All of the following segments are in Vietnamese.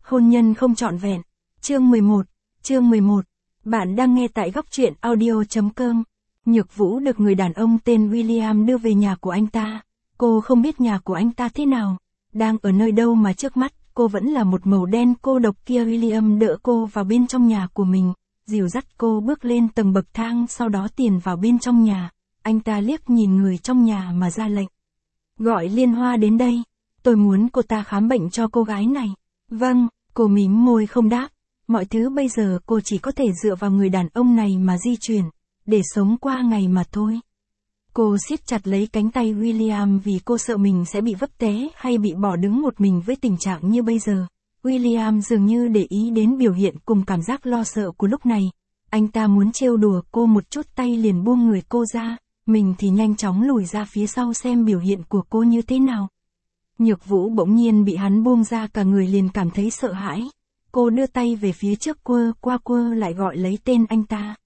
Hôn nhân không trọn vẹn. Chương 11. Bạn đang nghe tại góc truyện audio.com. Nhược Vũ được người đàn ông tên William đưa về nhà của anh ta. Cô không biết nhà của anh ta thế nào, đang ở nơi đâu mà trước mắt cô vẫn là một màu đen cô độc kia. William đỡ cô vào bên trong nhà của mình, dìu dắt cô bước lên tầng bậc thang, sau đó tiến vào bên trong nhà. Anh ta liếc nhìn người trong nhà mà ra lệnh. Gọi Liên Hoa đến đây, tôi muốn cô ta khám bệnh cho cô gái này. Vâng, cô mím môi không đáp. Mọi thứ bây giờ cô chỉ có thể dựa vào người đàn ông này mà di chuyển, để sống qua ngày mà thôi. Cô siết chặt lấy cánh tay William vì cô sợ mình sẽ bị vấp té hay bị bỏ đứng một mình với tình trạng như bây giờ. William dường như để ý đến biểu hiện cùng cảm giác lo sợ của lúc này. Anh ta muốn trêu đùa cô một chút, tay liền buông người cô ra, mình thì nhanh chóng lùi ra phía sau xem biểu hiện của cô như thế nào. Nhược Vũ bỗng nhiên bị hắn buông ra, cả người liền cảm thấy sợ hãi. Cô đưa tay về phía trước quơ qua quơ lại gọi lấy tên anh ta.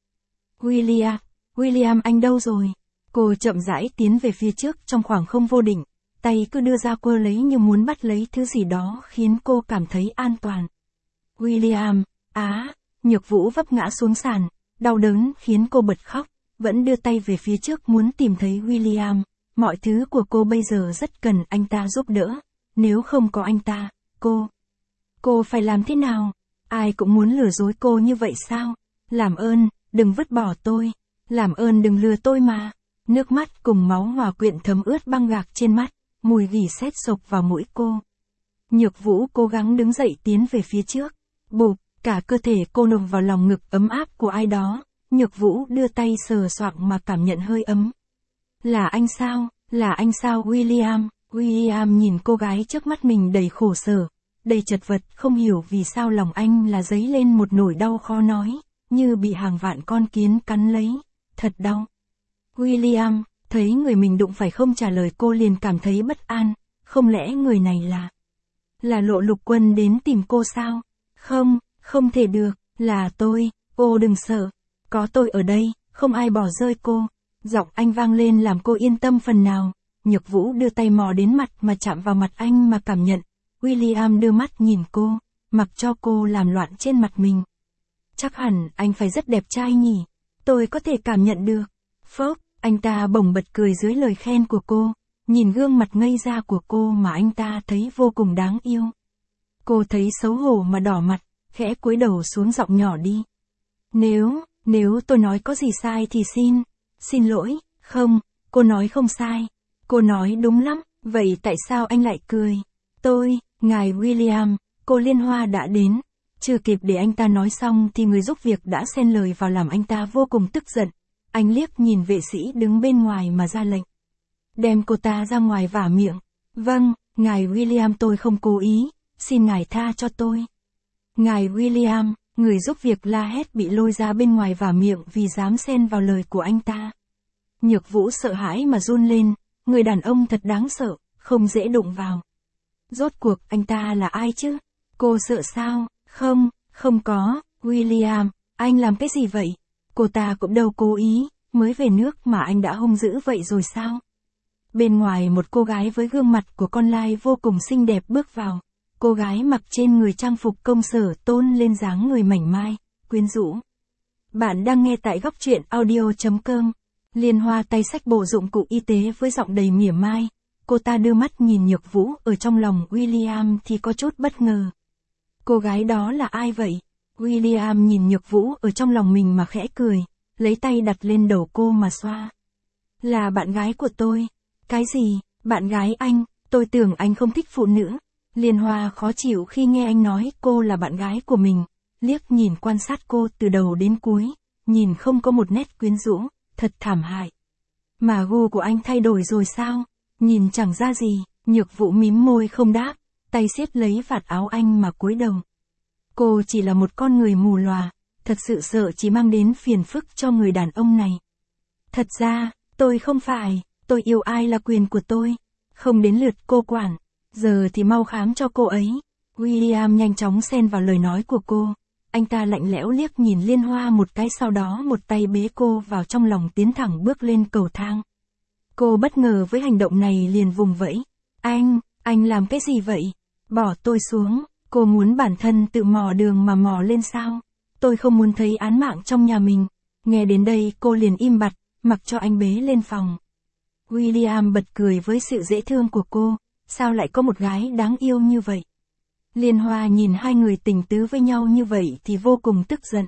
William anh đâu rồi? Cô chậm rãi tiến về phía trước trong khoảng không vô định, tay cứ đưa ra quơ lấy như muốn bắt lấy thứ gì đó khiến cô cảm thấy an toàn. William, Nhược Vũ vấp ngã xuống sàn, đau đớn khiến cô bật khóc, vẫn đưa tay về phía trước muốn tìm thấy William. Mọi thứ của cô bây giờ rất cần anh ta giúp đỡ, nếu không có anh ta, cô phải làm thế nào? Ai cũng muốn lừa dối cô như vậy sao? Làm ơn, đừng vứt bỏ tôi, làm ơn đừng lừa tôi mà. Nước mắt cùng máu hòa quyện thấm ướt băng gạc trên mắt, mùi gỉ sét sộc vào mũi cô. Nhược Vũ cố gắng đứng dậy tiến về phía trước. Bụp, cả cơ thể cô nằm vào lòng ngực ấm áp của ai đó. Nhược Vũ đưa tay sờ soạng mà cảm nhận hơi ấm. Là anh sao William? William nhìn cô gái trước mắt mình đầy khổ sở, đầy chật vật, không hiểu vì sao lòng anh là dấy lên một nỗi đau khó nói, như bị hàng vạn con kiến cắn lấy, thật đau. William, thấy người mình đụng phải không trả lời, cô liền cảm thấy bất an, không lẽ người này là Lộ Lục Quân đến tìm cô sao? Không thể được, là tôi, cô đừng sợ, có tôi ở đây, không ai bỏ rơi cô. Giọng anh vang lên làm cô yên tâm phần nào. Nhược Vũ đưa tay mò đến mặt mà chạm vào mặt anh mà cảm nhận. William đưa mắt nhìn cô, mặc cho cô làm loạn trên mặt mình. Chắc hẳn anh phải rất đẹp trai nhỉ, tôi có thể cảm nhận được. Phốc, anh ta bỗng bật cười dưới lời khen của cô, nhìn gương mặt ngây ra của cô mà anh ta thấy vô cùng đáng yêu. Cô thấy xấu hổ mà đỏ mặt, khẽ cúi đầu xuống, giọng nhỏ đi. Nếu tôi nói có gì sai thì xin lỗi. Không, cô nói không sai, cô nói đúng lắm. Vậy tại sao anh lại cười? Ngài William, cô Liên Hoa đã đến. Chưa kịp để anh ta nói xong thì người giúp việc đã xen lời vào làm anh ta vô cùng tức giận. Anh liếc nhìn vệ sĩ đứng bên ngoài mà ra lệnh. Đem cô ta ra ngoài vả miệng. Vâng, ngài William, tôi không cố ý, xin ngài tha cho tôi. Ngài William, người giúp việc la hét, bị lôi ra bên ngoài vả miệng vì dám xen vào lời của anh ta. Nhược Vũ sợ hãi mà run lên, người đàn ông thật đáng sợ, không dễ đụng vào. Rốt cuộc anh ta là ai chứ? Cô sợ sao? Không có, William, anh làm cái gì vậy? Cô ta cũng đâu cố ý, mới về nước mà anh đã hung dữ vậy rồi sao? Bên ngoài một cô gái với gương mặt của con lai vô cùng xinh đẹp bước vào. Cô gái mặc trên người trang phục công sở tôn lên dáng người mảnh mai, quyến rũ. Bạn đang nghe tại góc truyện audio.com. Liên Hoa tay xách bộ dụng cụ y tế với giọng đầy mỉa mai. Cô ta đưa mắt nhìn Nhược Vũ, ở trong lòng William thì có chút bất ngờ. Cô gái đó là ai vậy? William nhìn Nhược Vũ ở trong lòng mình mà khẽ cười, lấy tay đặt lên đầu cô mà xoa. Là bạn gái của tôi. Cái gì? Bạn gái anh? Tôi tưởng anh không thích phụ nữ. Liên Hoa khó chịu khi nghe anh nói cô là bạn gái của mình, liếc nhìn quan sát cô từ đầu đến cuối, nhìn không có một nét quyến rũ, thật thảm hại. Mà gu của anh thay đổi rồi sao? Nhìn chẳng ra gì. Nhược Vũ mím môi không đáp, tay siết lấy vạt áo anh mà cúi đầu. Cô chỉ là một con người mù lòa, thật sự sợ chỉ mang đến phiền phức cho người đàn ông này. Thật ra, tôi không phải, tôi yêu ai là quyền của tôi, không đến lượt cô quản, giờ thì mau khám cho cô ấy. William nhanh chóng xen vào lời nói của cô, anh ta lạnh lẽo liếc nhìn Liên Hoa một cái, sau đó một tay bế cô vào trong lòng tiến thẳng bước lên cầu thang. Cô bất ngờ với hành động này liền vùng vẫy. Anh làm cái gì vậy? Bỏ tôi xuống, Cô muốn bản thân tự mò đường mà mò lên sao? Tôi không muốn thấy án mạng trong nhà mình. Nghe đến đây cô liền im bặt, mặc cho anh bế lên phòng. William bật cười với sự dễ thương của cô, sao lại có một gái đáng yêu như vậy? Liên Hoa nhìn hai người tình tứ với nhau như vậy thì vô cùng tức giận.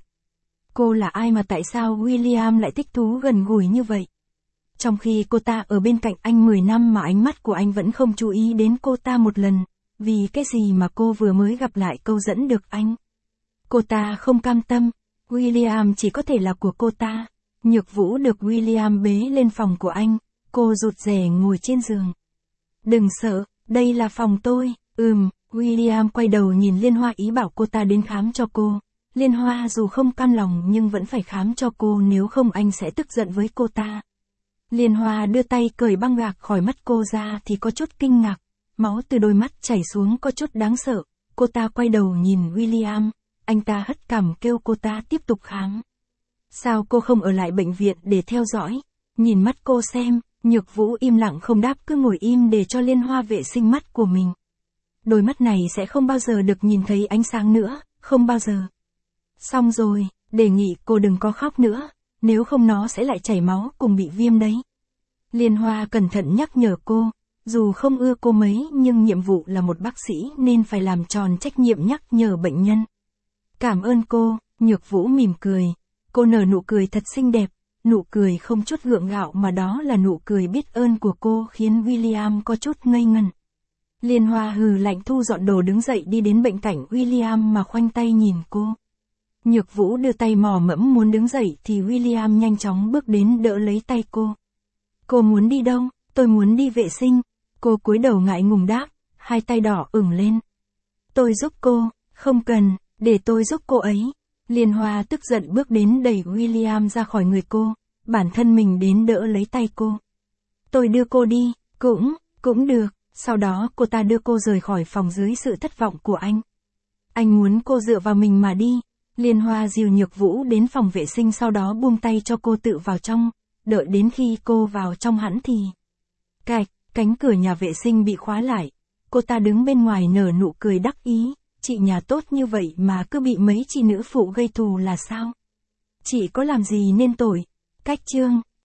Cô là ai mà tại sao William lại thích thú gần gũi như vậy? Trong khi cô ta ở bên cạnh anh 10 năm mà ánh mắt của anh vẫn không chú ý đến cô ta một lần, vì cái gì mà cô vừa mới gặp lại câu dẫn được anh? Cô ta không cam tâm, William chỉ có thể là của cô ta. Nhược Vũ được William bế lên phòng của anh, cô rụt rè ngồi trên giường. Đừng sợ, đây là phòng tôi. William quay đầu nhìn Liên Hoa ý bảo cô ta đến khám cho cô. Liên Hoa dù không cam lòng nhưng vẫn phải khám cho cô, nếu không anh sẽ tức giận với cô ta. Liên Hoa đưa tay cởi băng gạc khỏi mắt cô ra thì có chút kinh ngạc, máu từ đôi mắt chảy xuống có chút đáng sợ. Cô ta quay đầu nhìn William, anh ta hất cằm kêu cô ta tiếp tục khám. Sao cô không ở lại bệnh viện để theo dõi? Nhìn mắt cô xem. Nhược Vũ im lặng không đáp, cứ ngồi im để cho Liên Hoa vệ sinh mắt của mình. Đôi mắt này sẽ không bao giờ được nhìn thấy ánh sáng nữa, không bao giờ. Xong rồi, đề nghị cô đừng có khóc nữa, nếu không nó sẽ lại chảy máu cùng bị viêm đấy. Liên Hoa cẩn thận nhắc nhở cô, dù không ưa cô mấy nhưng nhiệm vụ là một bác sĩ nên phải làm tròn trách nhiệm nhắc nhở bệnh nhân. Cảm ơn cô, Nhược Vũ mỉm cười. Cô nở nụ cười thật xinh đẹp, nụ cười không chút gượng gạo mà đó là nụ cười biết ơn của cô, khiến William có chút ngây ngần. Liên Hoa hừ lạnh thu dọn đồ đứng dậy đi đến bên cạnh William mà khoanh tay nhìn cô. Nhược Vũ đưa tay mò mẫm muốn đứng dậy thì William nhanh chóng bước đến đỡ lấy tay cô. Cô muốn đi đâu? Tôi muốn đi vệ sinh. Cô cúi đầu ngại ngùng đáp, hai tay đỏ ửng lên. Tôi giúp cô. Không cần, để tôi giúp cô ấy. Liên Hoa tức giận bước đến đẩy William ra khỏi người cô, bản thân mình đến đỡ lấy tay cô. Tôi đưa cô đi. Cũng được. Sau đó cô ta đưa cô rời khỏi phòng dưới sự thất vọng của anh. Anh muốn cô dựa vào mình mà đi. Liên Hoa dìu Nhược Vũ đến phòng vệ sinh, sau đó buông tay cho cô tự vào trong. Đợi đến khi cô vào trong hẳn thì cạch, cánh cửa nhà vệ sinh bị khóa lại. Cô ta đứng bên ngoài nở nụ cười đắc ý. Chị nhà tốt như vậy mà cứ bị mấy chị nữ phụ gây thù là sao? Chị có làm gì nên tội? Cách chương